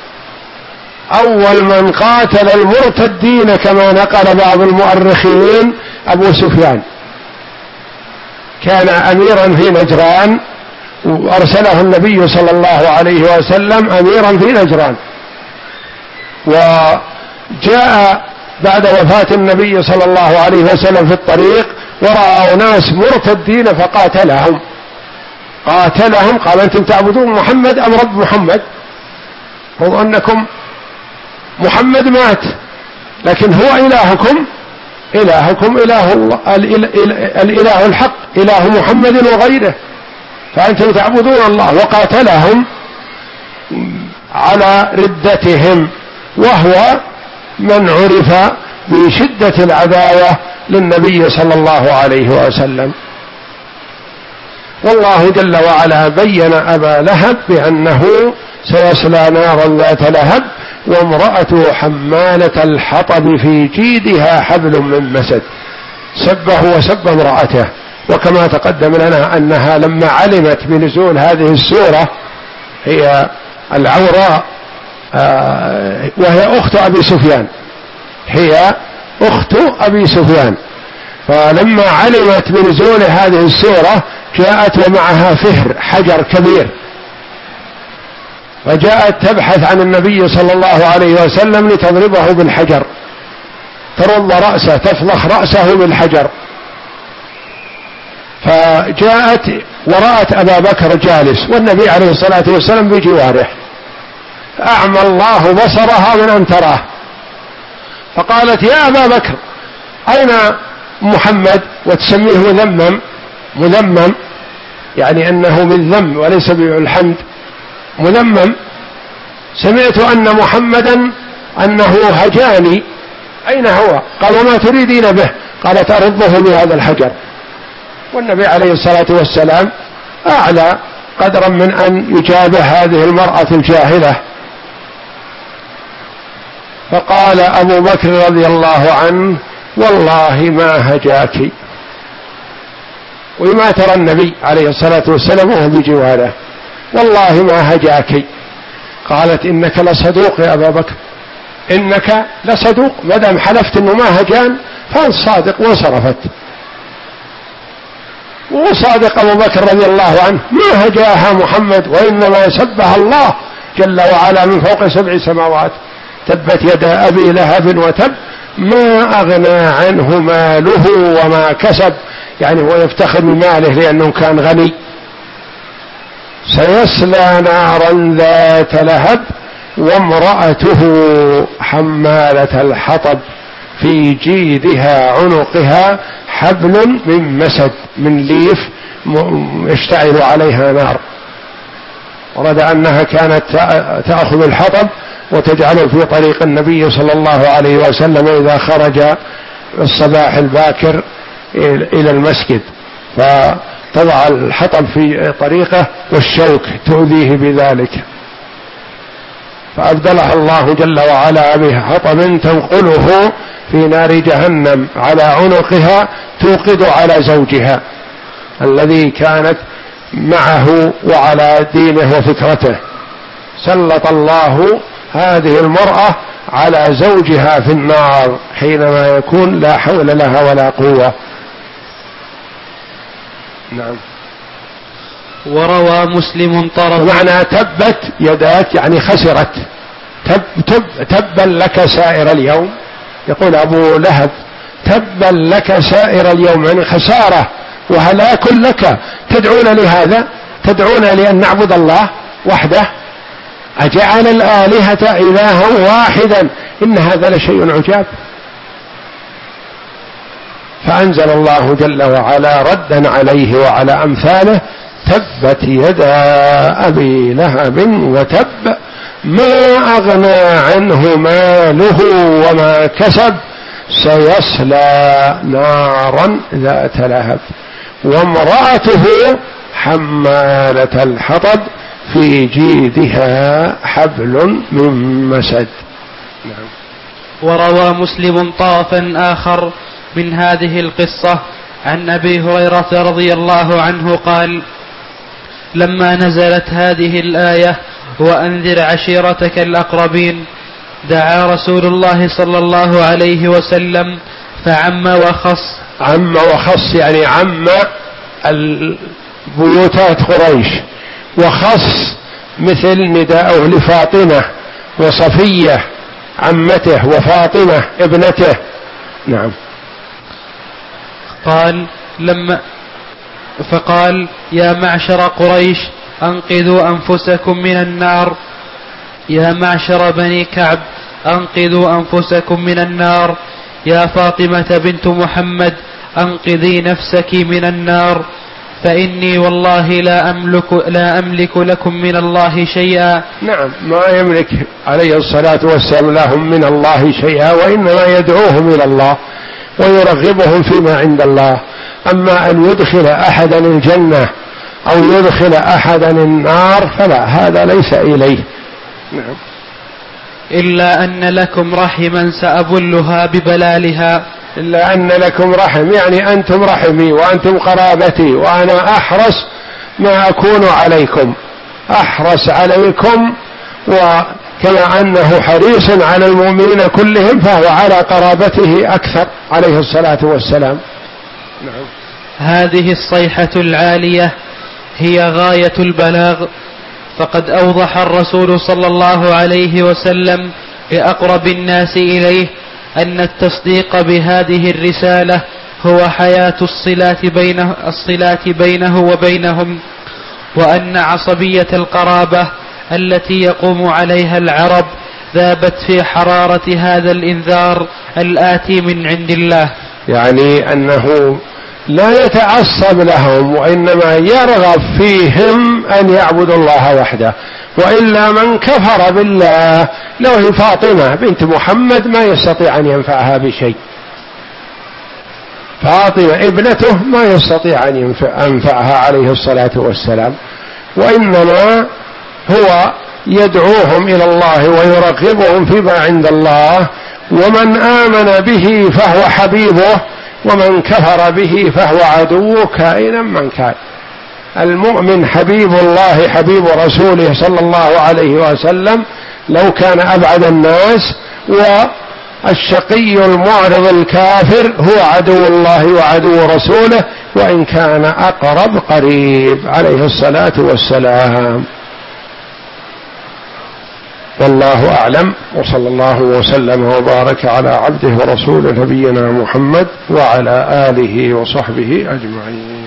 أول من قاتل المرتدين كما نقل بعض المؤرخين أبو سفيان، كان أميرا في نجران وأرسله النبي صلى الله عليه وسلم أميرا في نجران، جاء بعد وفاة النبي صلى الله عليه وسلم في الطريق ورأوا ناس مرتدين فقاتلهم قاتلهم قال أنتم تعبدون محمد أم رب محمد؟ هو أنكم محمد مات لكن هو إلهكم إلهكم إله الله الإله الحق إله محمد وغيره، فأنتم تعبدون الله. وقاتلهم على ردتهم، وهو من عرف بشدة العداوة للنبي صلى الله عليه وسلم. والله جل وعلا بين أبا لهب بأنه سيصلى نارا ذات لهب وامرأته حمالة الحطب في جيدها حبل من مسد، سبه وسب امرأته. وكما تقدم لنا أنها لما علمت بنزول هذه السورة، هي العوراء وهي أخت أبي سفيان، هي أخت أبي سفيان، فلما علمت بنزول هذه السورة جاءت ومعها فهر حجر كبير، فجاءت تبحث عن النبي صلى الله عليه وسلم لتضربه بالحجر، ترد رأسه تفضخ رأسه بالحجر. فجاءت ورأت أبا بكر جالس والنبي عليه الصلاة والسلام بجواره، أعمى الله بصرها من أن تراه، فقالت يا أبا بكر أين محمد؟ وتسميه مذمم، مذمم يعني أنه من ذم وليس بالحمد، مذمم. سمعت أن محمدا أنه هجاني، أين هو؟ قال وما تريدين به؟ قالت أرده بهذا الحجر. والنبي عليه الصلاة والسلام أعلى قدرا من أن يجابه هذه المرأة الجاهلة. فقال أبو بكر رضي الله عنه والله ما هجاك. وما ترى النبي عليه الصلاة والسلام وهو بجواره، والله ما هجاك. قالت إنك لصدوق يا أبا بكر، إنك لصدوق، مدام حلفت إنه ما هجان فأنت صادق. وانصرفت. وصادق أبو بكر رضي الله عنه، ما هجاها محمد وإنما سبها الله جل وعلا من فوق سبع سماوات. تبت يدا أبي لهب وتب ما أغنى عنه ماله وما كسب، يعني هو يفتخر بماله لأنه كان غني. سيصلى نارا ذات لهب وامرأته حمالة الحطب في جيدها عنقها حبل من مسد، من ليف يشتعل عليها نار. ورد أنها كانت تأخذ الحطب وتجعله في طريق النبي صلى الله عليه وسلم إذا خرج الصباح الباكر إلى المسجد، فتضع الحطب في طريقه والشوك تؤذيه بذلك، فأبدلها الله جل وعلا به حطب تنقله في نار جهنم على عنقها توقد على زوجها الذي كانت معه وعلى دينه وفكرته. سلط الله هذه المرأة على زوجها في النار حينما يكون لا حول لها ولا قوة. نعم. وروى مسلم طرف. ومعنى تبت يداك يعني خسرت، تب تب تبا لك سائر اليوم. يقول أبو لهب تبا لك سائر اليوم، يعني خسارة وهلاك لك. تدعون لهذا؟ تدعون لأن نعبد الله وحده؟ أجعل الآلهة إلها واحدا إن هذا لشيء عجاب. فأنزل الله جل وعلا ردا عليه وعلى أمثاله تبت يدا أبي لهب وتب ما أغنى عنه ماله وما كسب سيصلى نارا ذات لهب وامرأته حمالة الحطب في جيدها حبل من مسد. نعم. وروى مسلم طرفا آخر من هذه القصة عن أبي هريرة رضي الله عنه قال لما نزلت هذه الآية وأنذر عشيرتك الأقربين دعا رسول الله صلى الله عليه وسلم فعم وخص. عم وخص يعني عم البيوتات قريش، وخص مثل نداءه لفاطمة وصفية عمته وفاطمة ابنته. نعم. قال لما فقال يا معشر قريش أنقذوا أنفسكم من النار، يا معشر بني كعب أنقذوا أنفسكم من النار، يا فاطمة بنت محمد أنقذي نفسك من النار، فإني والله لا أملك, لا أملك لكم من الله شيئا. نعم، ما يملك عليه الصلاة والسلام لهم من الله شيئا، وإنما يدعوهم إلى الله ويرغبهم فيما عند الله. أما أن يدخل أحدا الجنة أو يدخل أحدا النار فلا، هذا ليس إليه. نعم. إلا أن لكم رحما سأبلها ببلالها. إلا أن لكم رحم، يعني أنتم رحمي وأنتم قرابتي، وأنا أحرص ما أكون عليكم، أحرص عليكم، وكما أنه حريص على المؤمنين كلهم فهو على قرابته أكثر عليه الصلاة والسلام. نعم. هذه الصيحة العالية هي غاية البلاغ، فقد أوضح الرسول صلى الله عليه وسلم لأقرب الناس إليه أن التصديق بهذه الرسالة هو حياة الصلات بينه, الصلات بينه وبينهم، وأن عصبية القرابة التي يقوم عليها العرب ذابت في حرارة هذا الإنذار الآتي من عند الله. يعني أنه لا يتعصب لهم، وإنما يرغب فيهم أن يعبدوا الله وحده، وإلا من كفر بالله لو هي فاطمة بنت محمد ما يستطيع أن ينفعها بشيء، فاطمة ابنته ما يستطيع أن ينفعها عليه الصلاة والسلام، وإنما هو يدعوهم إلى الله ويرغبهم فيما عند الله، ومن آمن به فهو حبيبه، ومن كفر به فهو عدو كائنا من كان. المؤمن حبيب الله حبيب رسوله صلى الله عليه وسلم لو كان أبعد الناس، والشقي المعرض الكافر هو عدو الله وعدو رسوله وإن كان أقرب قريب عليه الصلاة والسلام. والله أعلم، وصلى الله وسلم وبارك على عبده ورسوله نبينا محمد وعلى آله وصحبه أجمعين.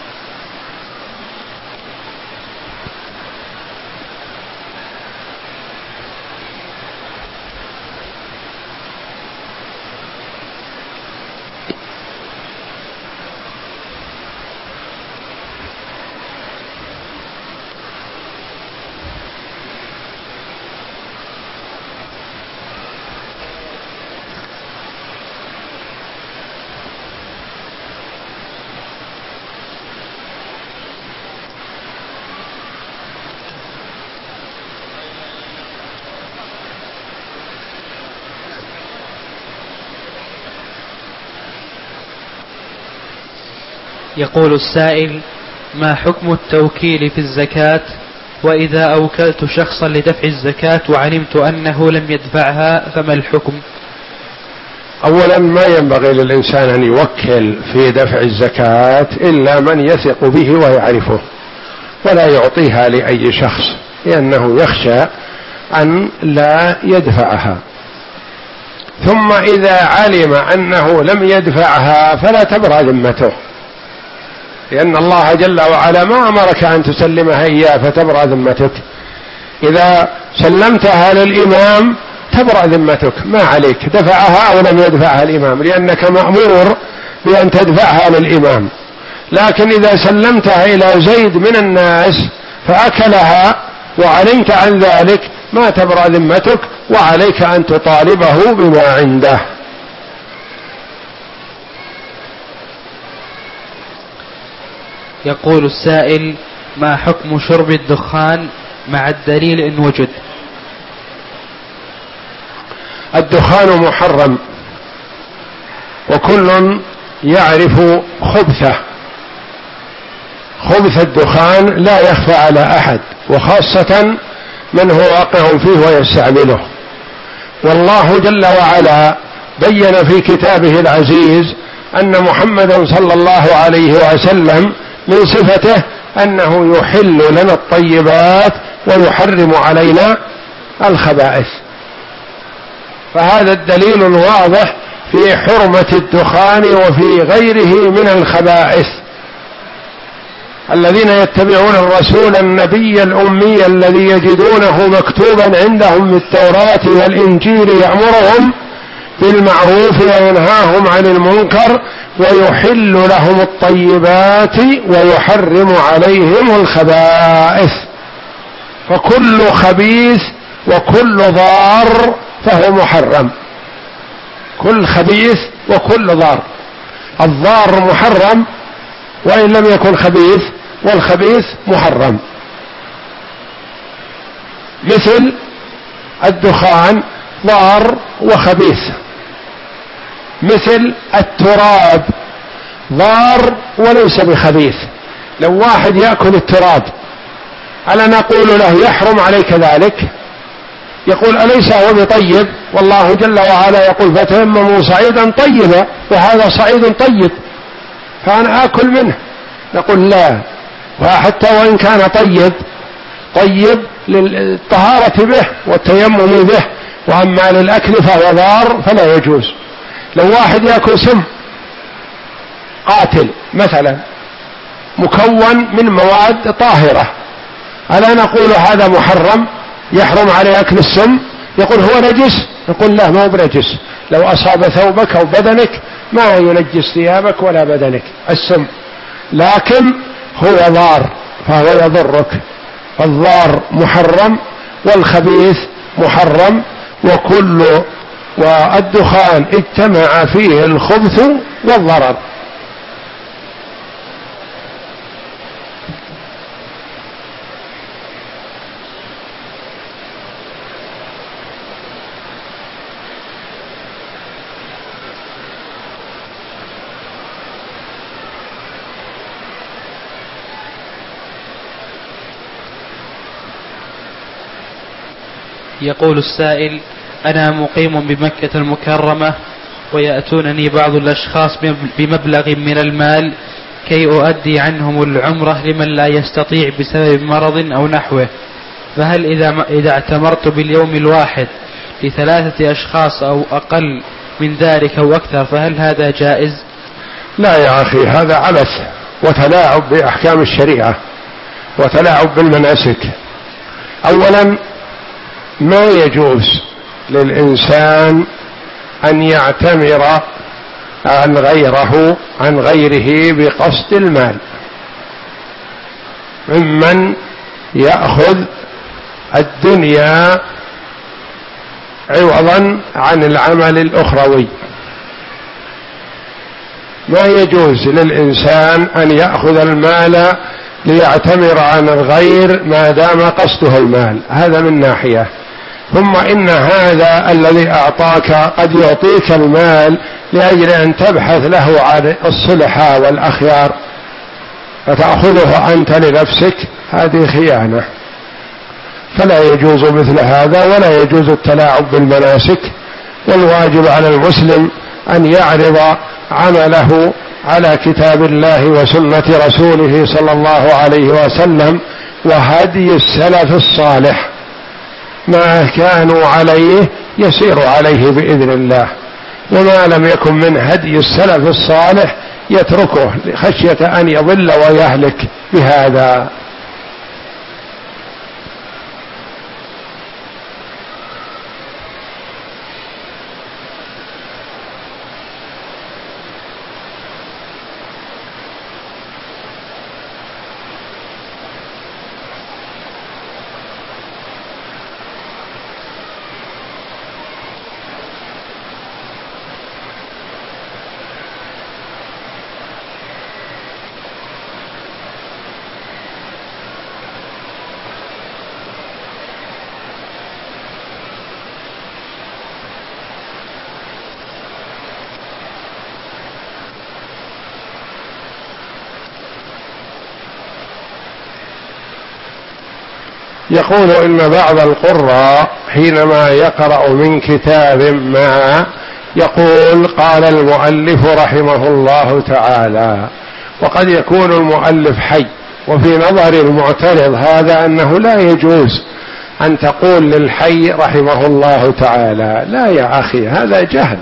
يقول السائل: ما حكم التوكيل في الزكاة؟ وإذا أوكلت شخصا لدفع الزكاة وعلمت أنه لم يدفعها فما الحكم؟ أولا ما ينبغي للإنسان أن يوكل في دفع الزكاة إلا من يثق به ويعرفه، ولا يعطيها لأي شخص، لأنه يخشى أن لا يدفعها. ثم إذا علم أنه لم يدفعها فلا تبرأ ذمته، لأن الله جل وعلا ما أمرك أن تسلمها إياه فتبرأ ذمتك. إذا سلمتها للإمام تبرأ ذمتك، ما عليك دفعها أو لم يدفعها الإمام، لأنك مأمور بأن تدفعها للإمام. لكن إذا سلمتها إلى زيد من الناس فأكلها وعلمت عن ذلك ما تبرأ ذمتك، وعليك أن تطالبه بما عنده. يقول السائل: ما حكم شرب الدخان مع الدليل إن وجد؟ الدخان محرم، وكل يعرف خبثه، خبث الدخان لا يخفى على أحد، وخاصة من هو واقع فيه ويستعمله. والله جل وعلا بين في كتابه العزيز أن محمدا صلى الله عليه وسلم من صفته أنه يحل لنا الطيبات ويحرم علينا الخبائث. فهذا الدليل الواضح في حرمة الدخان وفي غيره من الخبائث. الذين يتبعون الرسول النبي الأمي الذي يجدونه مكتوبا عندهم في التوراة والإنجيل يأمرهم بالمعروف وينهاهم عن المنكر ويحل لهم الطيبات ويحرم عليهم الخبائث، فكل خبيث وكل ضار فهو محرم، كل خبيث وكل ضار. الضار محرم وإن لم يكن خبيث، والخبيث محرم. مثل الدخان ضار وخبيث، مثل التراب ضار وليس بخبيث. لو واحد يأكل التراب ألا نقول له يحرم عليك ذلك؟ يقول أليس هو بطيب؟ والله جل وعلا يقول فتيمموا صعيدا طيبا، وهذا صعيد طيب فأنا آكل منه. نقول لا، وحتى وإن كان طيب طيب للطهارة به والتيمم به، وأما للأكل فهو ضار فلا يجوز. لو واحد يأكل سم قاتل مثلا مكون من مواد طاهرة، ألا نقول هذا محرم يحرم عليه أكل السم؟ يقول هو نجس، نقول لا، ما هو بنجس. لو أصاب ثوبك أو بدنك ما ينجس ثيابك ولا بدنك السم، لكن هو ضار فهو يضرك. الضار محرم والخبيث محرم، وكل والدخان اجتمع فيه الخبث والضرر. يقول السائل: أنا مقيم بمكة المكرمة ويأتونني بعض الأشخاص بمبلغ من المال كي أؤدي عنهم العمرة لمن لا يستطيع بسبب مرض أو نحوه، فهل إذا, إذا اعتمرت باليوم الواحد لثلاثة أشخاص أو أقل من ذلك أو أكثر فهل هذا جائز؟ لا يا أخي، هذا عبث وتلاعب بأحكام الشريعة وتلاعب بالمناسك. أولا ما يجوز للإنسان أن يعتمر عن غيره عن غيره بقصد المال، ممن يأخذ الدنيا عوضا عن العمل الأخروي. ما يجوز للإنسان أن يأخذ المال ليعتمر عن الغير ما دام قصده المال، هذا من ناحية. ثم إن هذا الذي أعطاك قد يعطيك المال لأجل أن تبحث له عن الصلحاء والأخيار فتأخذه أنت لنفسك، هذه خيانة، فلا يجوز مثل هذا، ولا يجوز التلاعب بالمناسك. والواجب على المسلم أن يعرض عمله على كتاب الله وسنة رسوله صلى الله عليه وسلم وهدي السلف الصالح، ما كانوا عليه يسير عليه بإذن الله، وما لم يكن من هدي السلف الصالح يتركه خشية أن يضل ويهلك بهذا. يقول إن بعض القراء حينما يقرأ من كتاب ما يقول قال المؤلف رحمه الله تعالى، وقد يكون المؤلف حي، وفي نظر المعترض هذا أنه لا يجوز أن تقول للحي رحمه الله تعالى. لا يا أخي، هذا جهل.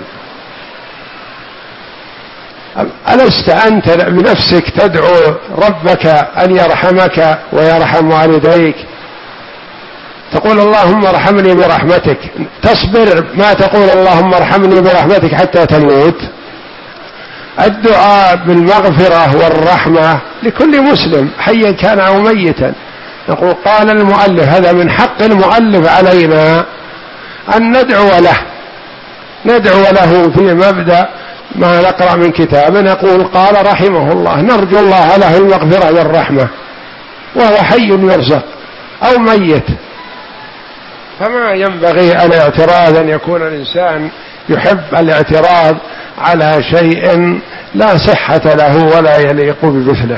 ألست أنت بنفسك تدعو ربك أن يرحمك ويرحم والديك؟ تقول اللهم ارحمني برحمتك، تصبر ما تقول اللهم ارحمني برحمتك حتى تموت؟ الدعاء بالمغفرة والرحمة لكل مسلم حيا كان أو ميتا. نقول قال المؤلف، هذا من حق المؤلف علينا أن ندعو له، ندعو له في مبدأ ما نقرأ من كتاب نقول قال رحمه الله، نرجو الله له المغفرة والرحمة وهو حي يرزق أو ميت. فما ينبغي الاعتراض أن يكون الإنسان يحب الاعتراض على شيء لا صحة له ولا يليق بمثله.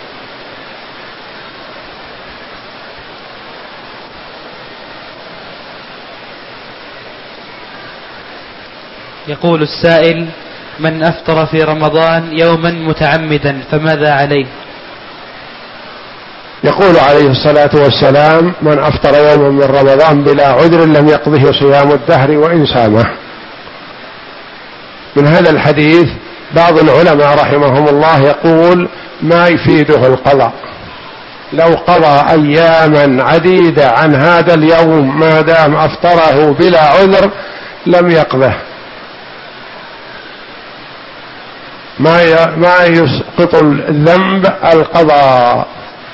يقول السائل: من أفطر في رمضان يوما متعمدا فماذا عليه؟ يقول عليه الصلاة والسلام: من أفطر يوما من رمضان بلا عذر لم يقضه صيام الدهر وإن صامه. من هذا الحديث بعض العلماء رحمهم الله يقول ما يفيده القضاء، لو قضى أياما عديدة عن هذا اليوم ما دام أفطره بلا عذر لم يقضه، ما ما يسقط الذنب القضاء،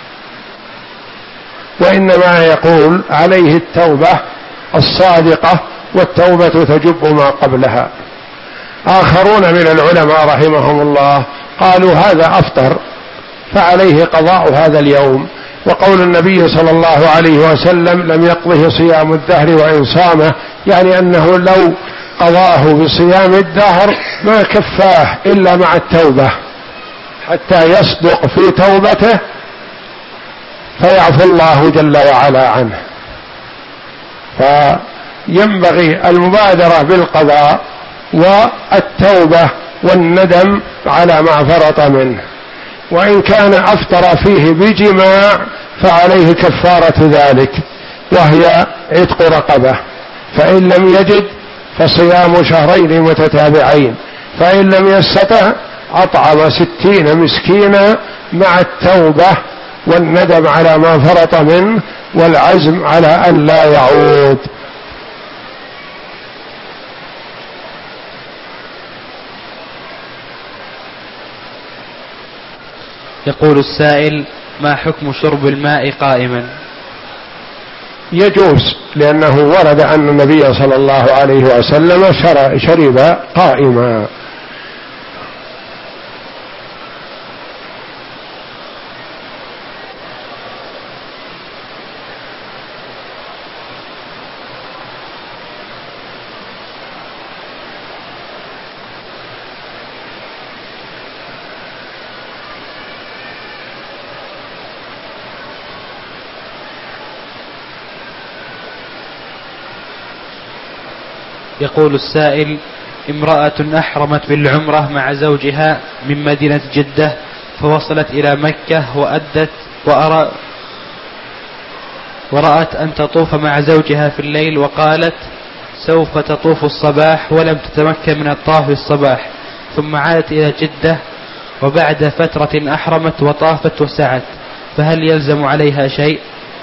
وإنما يقول عليه التوبة الصادقة، والتوبة تجب ما قبلها. آخرون من العلماء رحمهم الله قالوا هذا أفطر فعليه قضاء هذا اليوم، وقول النبي صلى الله عليه وسلم لم يقضه صيام الدهر وإن صامه، يعني أنه لو قضاه بصيام الدهر ما كفاه إلا مع التوبة حتى يصدق في توبته فيعفو الله جل وعلا عنه. فينبغي المبادرة بالقضاء والتوبة والندم على ما فرط منه، وإن كان أفطر فيه بجماع فعليه كفارة ذلك وهي عتق رقبة، فإن لم يجد فصيام شهرين متتابعين، فإن لم يستطع أطعم ستين مسكينا مع التوبة والندم على ما فرط منه والعزم على أن لا يعود. يقول السائل: ما حكم شرب الماء قائما؟ يجوز، لأنه ورد أن النبي صلى الله عليه وسلم شرب قائما. يقول السائل: امرأة أحرمت بالعمرة مع زوجها من مدينة جدة فوصلت إلى مكة وأدت وأرى ورأت أن تطوف مع زوجها في الليل، وقالت سوف تطوف الصباح ولم تتمكن من الطواف في الصباح، ثم عادت إلى جدة وبعد فترة أحرمت وطافت وسعت، فهل يلزم عليها شيء؟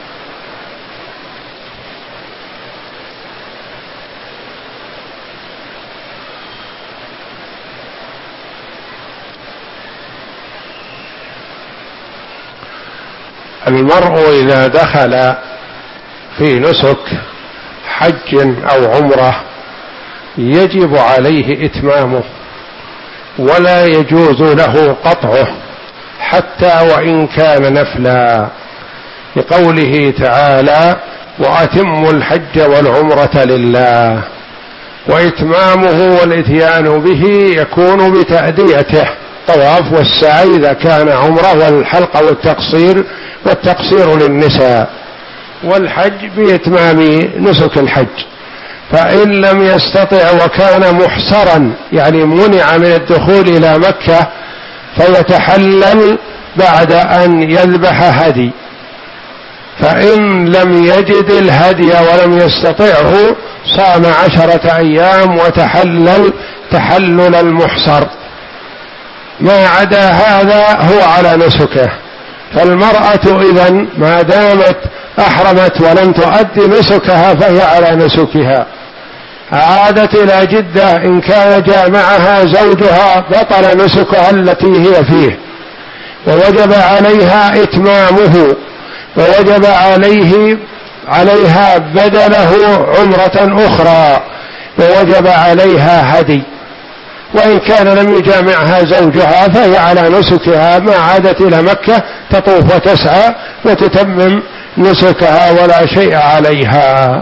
المرء إذا دخل في نسك حج أو عمرة يجب عليه إتمامه، ولا يجوز له قطعه حتى وإن كان نفلا، لقوله تعالى: وأتموا الحج والعمرة لله. وإتمامه والإتيان به يكون بتأديته، طواف والسعي إذا كان عمره، والحلق والتقصير، والتقصير للنساء، والحج بإتمام نسك الحج. فإن لم يستطع وكان محصرا يعني منع من الدخول إلى مكة فيتحلل بعد أن يذبح هدي، فإن لم يجد الهدي ولم يستطعه صام عشرة أيام وتحلل تحلل المحصر. ما عدا هذا هو على نسكه. فالمرأة إذن ما دامت أحرمت ولم تؤدي نسكها فهي على نسكها. عادت إلى جدة إن كان جامعها زوجها بطل نسكها التي هي فيه، ووجب عليها إتمامه، ووجب عليه عليها بدله عمرة أخرى، ووجب عليها هدي. وإن كان لم يجامعها زوجها فهي على نسكها، ما عادت إلى مكة تطوف وتسعى وتتمم نسكها ولا شيء عليها.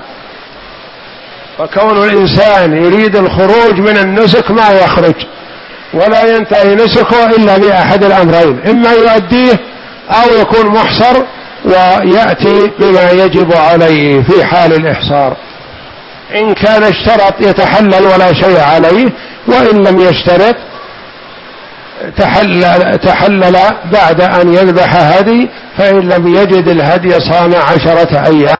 فكون الإنسان يريد الخروج من النسك ما يخرج ولا ينتهي نسكه إلا بأحد الأمرين: إما يؤديه أو يكون محصر ويأتي بما يجب عليه في حال الإحصار. إن كان اشترط يتحلل ولا شيء عليه، وإن لم يشترط تحلل, تحلل بعد أن يذبح هدي، فإن لم يجد الهدي صام عشرة أيام.